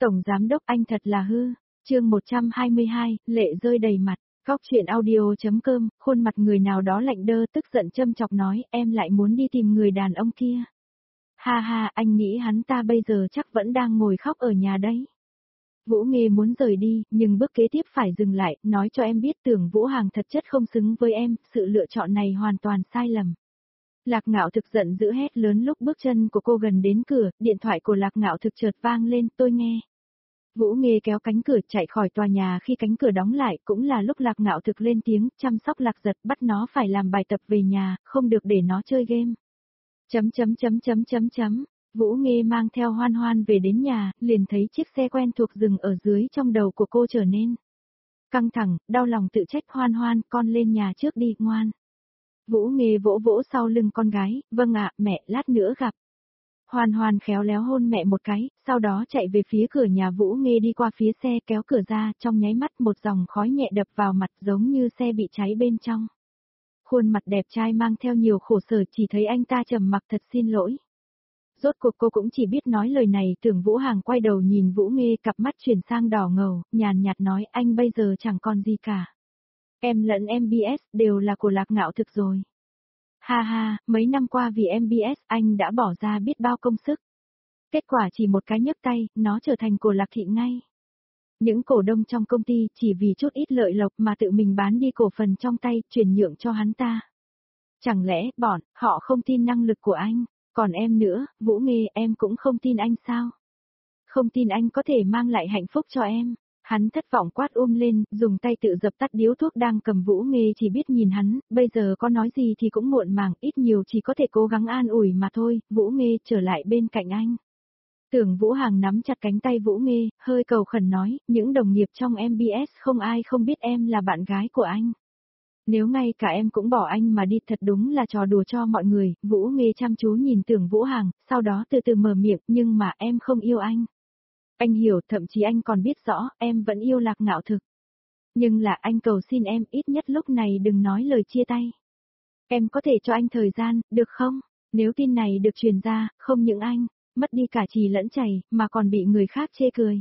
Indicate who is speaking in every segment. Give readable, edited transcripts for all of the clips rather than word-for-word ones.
Speaker 1: Tổng giám đốc anh thật là hư. Chương 122, lệ rơi đầy mặt. Góc chuyện audio.com, khuôn mặt người nào đó lạnh đơ tức giận châm chọc nói em lại muốn đi tìm người đàn ông kia. Ha ha, anh nghĩ hắn ta bây giờ chắc vẫn đang ngồi khóc ở nhà đấy. Vũ Nghê muốn rời đi, nhưng bước kế tiếp phải dừng lại, nói cho em biết Tưởng Vũ Hằng thật chất không xứng với em, sự lựa chọn này hoàn toàn sai lầm. Lạc Ngạo Thực giận dữ hét lớn lúc bước chân của cô gần đến cửa, điện thoại của Lạc Ngạo Thực chợt vang lên, tôi nghe. Vũ Nghê kéo cánh cửa chạy khỏi tòa nhà khi cánh cửa đóng lại, cũng là lúc Lạc Ngạo Thực lên tiếng, chăm sóc Lạc Giật bắt nó phải làm bài tập về nhà, không được để nó chơi game. Vũ Nghê mang theo Hoan Hoan về đến nhà, liền thấy chiếc xe quen thuộc dừng ở dưới trong đầu của cô trở nên căng thẳng, đau lòng tự trách Hoan Hoan, con lên nhà trước đi, ngoan. Vũ Nghê vỗ vỗ sau lưng con gái, vâng ạ, mẹ, lát nữa gặp. Hoan Hoan khéo léo hôn mẹ một cái, sau đó chạy về phía cửa nhà Vũ Nghê đi qua phía xe kéo cửa ra, trong nháy mắt một dòng khói nhẹ đập vào mặt giống như xe bị cháy bên trong. Khuôn mặt đẹp trai mang theo nhiều khổ sở chỉ thấy anh ta trầm mặc thật xin lỗi. Rốt cuộc cô cũng chỉ biết nói lời này. Tưởng Vũ Hằng quay đầu nhìn Vũ Nghê, cặp mắt chuyển sang đỏ ngầu, nhàn nhạt nói anh bây giờ chẳng còn gì cả. Em lẫn MBS đều là của Lạc Ngạo Thực rồi. Ha ha, mấy năm qua vì MBS anh đã bỏ ra biết bao công sức. Kết quả chỉ một cái nhấc tay, nó trở thành của Lạc Thị ngay. Những cổ đông trong công ty chỉ vì chút ít lợi lộc mà tự mình bán đi cổ phần trong tay, chuyển nhượng cho hắn ta. Chẳng lẽ họ không tin năng lực của anh? Còn em nữa, Vũ Nghê, em cũng không tin anh sao? Không tin anh có thể mang lại hạnh phúc cho em. Hắn thất vọng quát lên, dùng tay tự dập tắt điếu thuốc đang cầm. Vũ Nghê chỉ biết nhìn hắn, bây giờ có nói gì thì cũng muộn màng, ít nhiều chỉ có thể cố gắng an ủi mà thôi. Vũ Nghê trở lại bên cạnh anh. Tưởng Vũ Hằng nắm chặt cánh tay Vũ Nghê, hơi cầu khẩn nói, những đồng nghiệp trong MBS không ai không biết em là bạn gái của anh. Nếu ngay cả em cũng bỏ anh mà đi thật đúng là trò đùa cho mọi người. Vũ Nghê chăm chú nhìn Tưởng Vũ Hằng, sau đó từ từ mở miệng, nhưng mà em không yêu anh. Anh hiểu, thậm chí anh còn biết rõ, em vẫn yêu Lạc Ngạo Thực. Nhưng là anh cầu xin em, ít nhất lúc này đừng nói lời chia tay. Em có thể cho anh thời gian, được không? Nếu tin này được truyền ra, không những anh, mất đi cả trì lẫn chày, mà còn bị người khác chê cười.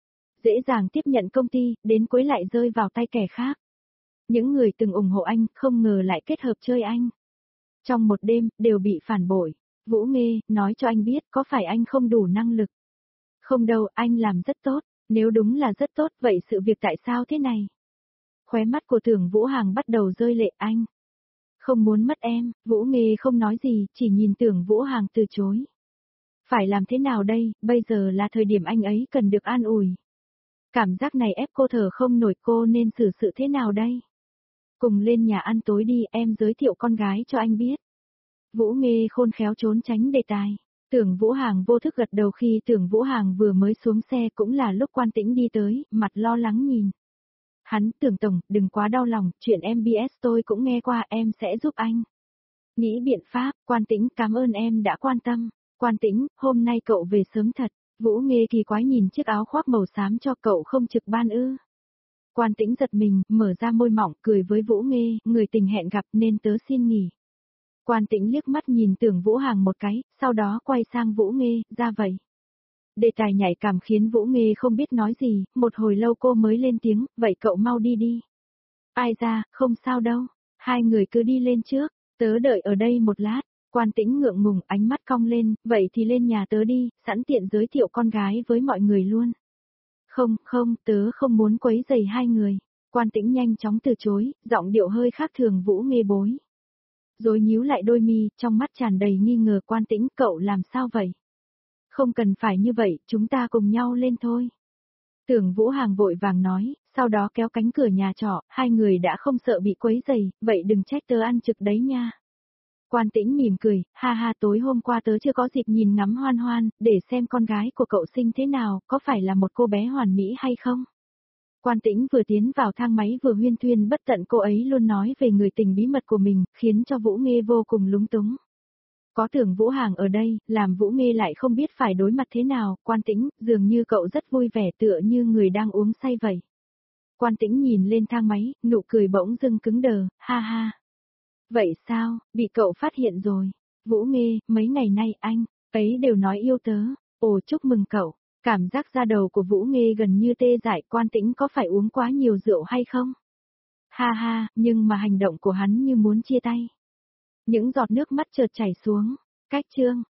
Speaker 1: Dễ dàng tiếp nhận công ty, đến cuối lại rơi vào tay kẻ khác. Những người từng ủng hộ anh, không ngờ lại kết hợp chơi anh. Trong một đêm, đều bị phản bội. Vũ Nghê, nói cho anh biết, có phải anh không đủ năng lực? Không đâu, anh làm rất tốt. Nếu đúng là rất tốt, vậy sự việc tại sao thế này? Khóe mắt của Tưởng Vũ Hằng bắt đầu rơi lệ. Anh không muốn mất em. Vũ Nghê không nói gì, chỉ nhìn Tưởng Vũ Hằng từ chối. Phải làm thế nào đây, bây giờ là thời điểm anh ấy cần được an ủi. Cảm giác này ép cô thở không nổi, cô nên xử sự thế nào đây? Cùng lên nhà ăn tối đi, em giới thiệu con gái cho anh biết. Vũ Nghê khôn khéo trốn tránh đề tài. Tưởng Vũ Hằng vô thức gật đầu. Khi Tưởng Vũ Hằng vừa mới xuống xe cũng là lúc Quan Tĩnh đi tới, mặt lo lắng nhìn. Hắn, Tưởng tổng, đừng quá đau lòng, chuyện MBS tôi cũng nghe qua, em sẽ giúp anh. Nghĩ biện pháp. Quan Tĩnh, cảm ơn em đã quan tâm. Quan Tĩnh, hôm nay cậu về sớm thật. Vũ Nghê kỳ quái nhìn chiếc áo khoác màu xám cho cậu không trực ban ư? Quan Tĩnh giật mình, mở ra môi mỏng, cười với Vũ Nghê, người tình hẹn gặp nên tớ xin nghỉ. Quan Tĩnh liếc mắt nhìn Tưởng Vũ Hằng một cái, sau đó quay sang Vũ Nghê, ra vậy. Đề tài nhạy cảm khiến Vũ Nghê không biết nói gì, một hồi lâu cô mới lên tiếng, vậy cậu mau đi đi. Ai ra, không sao đâu, hai người cứ đi lên trước, tớ đợi ở đây một lát. Quan Tĩnh ngượng ngùng, ánh mắt cong lên, vậy thì lên nhà tớ đi, sẵn tiện giới thiệu con gái với mọi người luôn. Không, tớ không muốn quấy rầy hai người. Quan Tĩnh nhanh chóng từ chối, giọng điệu hơi khác thường. Vũ Nghê bối rồi nhíu lại đôi mi, trong mắt tràn đầy nghi ngờ. Quan Tĩnh, cậu làm sao vậy? Không cần phải như vậy, chúng ta cùng nhau lên thôi. Tưởng Vũ Hằng vội vàng nói, sau đó kéo cánh cửa nhà trọ, hai người đã không sợ bị quấy rầy, vậy đừng trách tớ ăn trực đấy nha. Quan Tĩnh mỉm cười, ha ha, tối hôm qua tớ chưa có dịp nhìn ngắm Hoan Hoan, để xem con gái của cậu xinh thế nào, có phải là một cô bé hoàn mỹ hay không? Quan Tĩnh vừa tiến vào thang máy vừa huyên thuyên bất tận, cô ấy luôn nói về người tình bí mật của mình, khiến cho Vũ Nghê vô cùng lúng túng. Có Tưởng Vũ Hằng ở đây, làm Vũ Nghê lại không biết phải đối mặt thế nào. Quan Tĩnh, dường như cậu rất vui vẻ, tựa như người đang uống say vậy. Quan Tĩnh nhìn lên thang máy, nụ cười bỗng dưng cứng đờ, ha ha. Vậy sao, bị cậu phát hiện rồi. Vũ Nghê, mấy ngày nay anh ấy đều nói yêu tớ. Ồ, chúc mừng cậu. Cảm giác da đầu của Vũ Nghê gần như tê dại, Quan Tĩnh có phải uống quá nhiều rượu hay không? Ha ha, nhưng mà hành động của hắn như muốn chia tay. Những giọt nước mắt chợt chảy xuống. Cách chương